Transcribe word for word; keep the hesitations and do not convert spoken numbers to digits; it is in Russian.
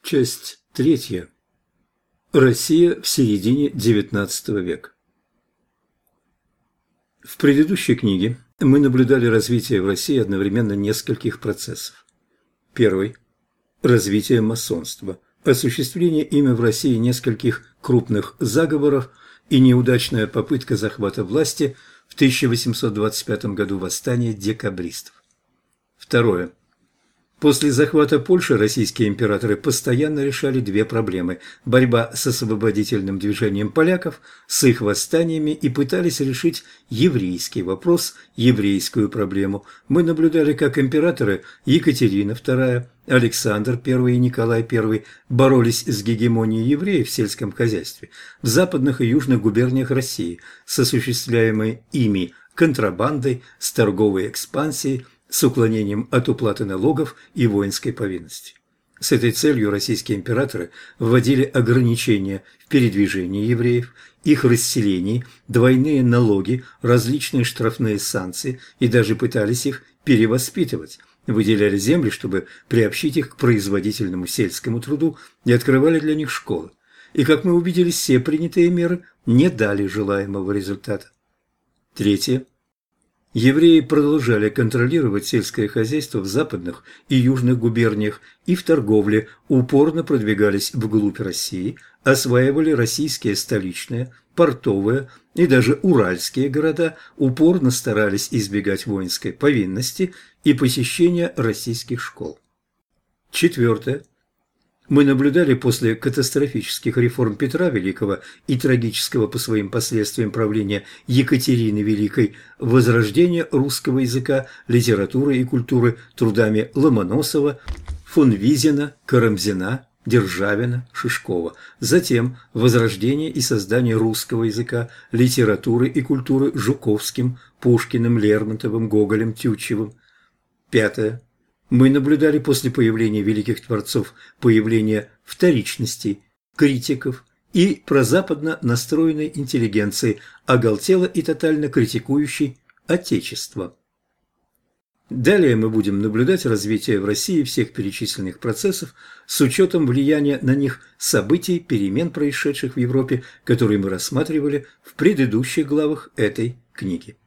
Часть третья. Россия в середине девятнадцатого века. В предыдущей книге мы наблюдали развитие в России одновременно нескольких процессов. Первый – развитие масонства, осуществление ими в России нескольких крупных заговоров и неудачная попытка захвата власти в тысяча восемьсот двадцать пятом году восстания декабристов. Второе. После захвата Польши российские императоры постоянно решали две проблемы – борьба с освободительным движением поляков, с их восстаниями, и пытались решить еврейский вопрос, еврейскую проблему. Мы наблюдали, как императоры Екатерина вторая, Александр первый и Николай первый боролись с гегемонией евреев в сельском хозяйстве в западных и южных губерниях России, с осуществляемой ими контрабандой, с торговой экспансией, с уклонением от уплаты налогов и воинской повинности. С этой целью российские императоры вводили ограничения в передвижении евреев, их расселении, двойные налоги, различные штрафные санкции и даже пытались их перевоспитывать, выделяли земли, чтобы приобщить их к производительному сельскому труду, и открывали для них школы. И, как мы убедились, все принятые меры не дали желаемого результата. Третье. Евреи продолжали контролировать сельское хозяйство в западных и южных губерниях и в торговле упорно продвигались вглубь России, осваивали российские столичные, портовые и даже уральские города, упорно старались избегать воинской повинности и посещения российских школ. Четвертое. Мы наблюдали после катастрофических реформ Петра Великого и трагического по своим последствиям правления Екатерины Великой возрождение русского языка, литературы и культуры трудами Ломоносова, фон Визина, Карамзина, Державина, Шишкова. Затем возрождение и создание русского языка, литературы и культуры Жуковским, Пушкиным, Лермонтовым, Гоголем, Тютчевым. Пятое. Мы наблюдали после появления великих творцов появление вторичностей, критиков и прозападно настроенной интеллигенции, оголтело и тотально критикующей Отечество. Далее мы будем наблюдать развитие в России всех перечисленных процессов с учетом влияния на них событий, перемен, происшедших в Европе, которые мы рассматривали в предыдущих главах этой книги.